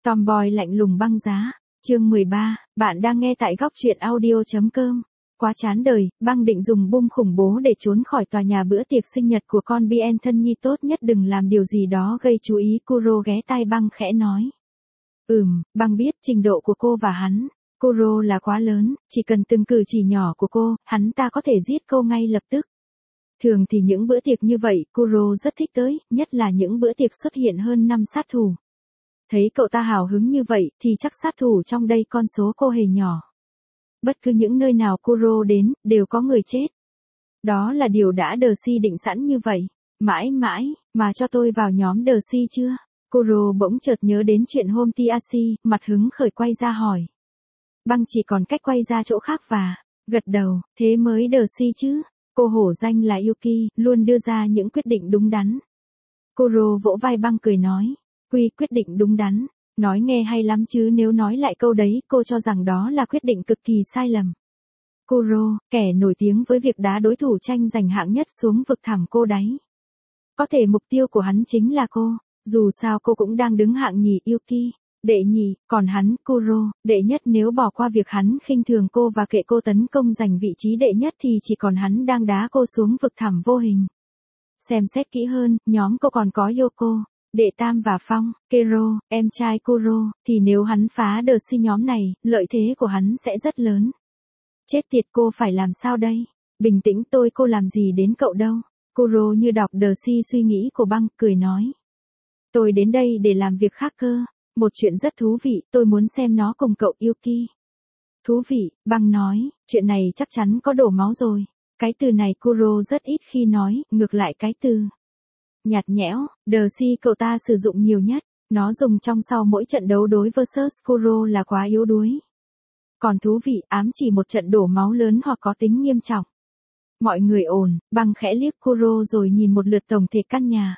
Tomboy lạnh lùng băng giá. Chương 13, bạn đang nghe tại góc truyện audio.com. Quá chán đời, băng định dùng bom khủng bố để trốn khỏi tòa nhà bữa tiệc sinh nhật của con Bien thân nhi, tốt nhất đừng làm điều gì đó gây chú ý. Kuro ghé tai băng khẽ nói. Băng biết trình độ của cô và hắn. Kuro là quá lớn, chỉ cần từng cử chỉ nhỏ của cô, hắn ta có thể giết cô ngay lập tức. Thường thì những bữa tiệc như vậy, Kuro rất thích tới, nhất là những bữa tiệc xuất hiện hơn 5 sát thủ. Thấy cậu ta hào hứng như vậy, thì chắc sát thủ trong đây con số cô hề nhỏ. Bất cứ những nơi nào Kuro đến, đều có người chết. Đó là điều đã Darcy định sẵn như vậy. Mãi mãi, mà cho tôi vào nhóm Darcy chưa? Kuro bỗng chợt nhớ đến chuyện hôm Tiashi, mặt hứng khởi quay ra hỏi. Băng chỉ còn cách quay ra chỗ khác và gật đầu, thế mới Darcy chứ. Cô hổ danh là Yuki, luôn đưa ra những quyết định đúng đắn. Kuro vỗ vai băng cười nói. Quyết định đúng đắn. Nói nghe hay lắm chứ nếu nói lại câu đấy cô cho rằng đó là quyết định cực kỳ sai lầm. Kuro, kẻ nổi tiếng với việc đá đối thủ tranh giành hạng nhất xuống vực thẳm cô đáy. Có thể mục tiêu của hắn chính là cô, dù sao cô cũng đang đứng hạng nhì. Yuki, đệ nhì, còn hắn, Kuro, đệ nhất. Nếu bỏ qua việc hắn khinh thường cô và kệ cô tấn công giành vị trí đệ nhất thì chỉ còn hắn đang đá cô xuống vực thẳm vô hình. Xem xét kỹ hơn, nhóm cô còn có Yoko, đệ tam và Phong, Kero, em trai Kuro, thì nếu hắn phá Darcy nhóm này, lợi thế của hắn sẽ rất lớn. Chết tiệt, cô phải làm sao đây? Bình tĩnh, cô làm gì đến cậu đâu. Kuro như đọc Darcy suy nghĩ của băng, cười nói. Tôi đến đây để làm việc khác cơ. Một chuyện rất thú vị, tôi muốn xem nó cùng cậu Yuki. Thú vị, băng nói, chuyện này chắc chắn có đổ máu rồi. Cái từ này Kuro rất ít khi nói, ngược lại cái từ nhạt nhẽo, Darcy cậu ta sử dụng nhiều nhất. Nó dùng trong sau mỗi trận đấu đối versus Kuro là quá yếu đuối. Còn thú vị, ám chỉ một trận đổ máu lớn hoặc có tính nghiêm trọng. Mọi người ồn, băng khẽ liếc Kuro rồi nhìn một lượt tổng thể căn nhà.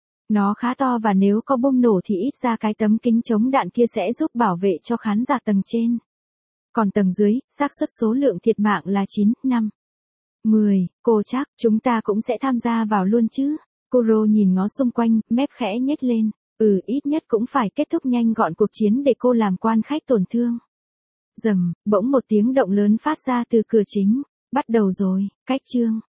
Nó khá to và nếu có bom nổ thì ít ra cái tấm kính chống đạn kia sẽ giúp bảo vệ cho khán giả tầng trên. Còn tầng dưới, xác suất số lượng thiệt mạng là 9, 5, 10, cô chắc chúng ta cũng sẽ tham gia vào luôn chứ. Kuro nhìn ngó xung quanh, mép khẽ nhếch lên. Ít nhất cũng phải kết thúc nhanh gọn cuộc chiến để cô làm quan khách tổn thương. Bỗng một tiếng động lớn phát ra từ cửa chính. Bắt đầu rồi, cách chương.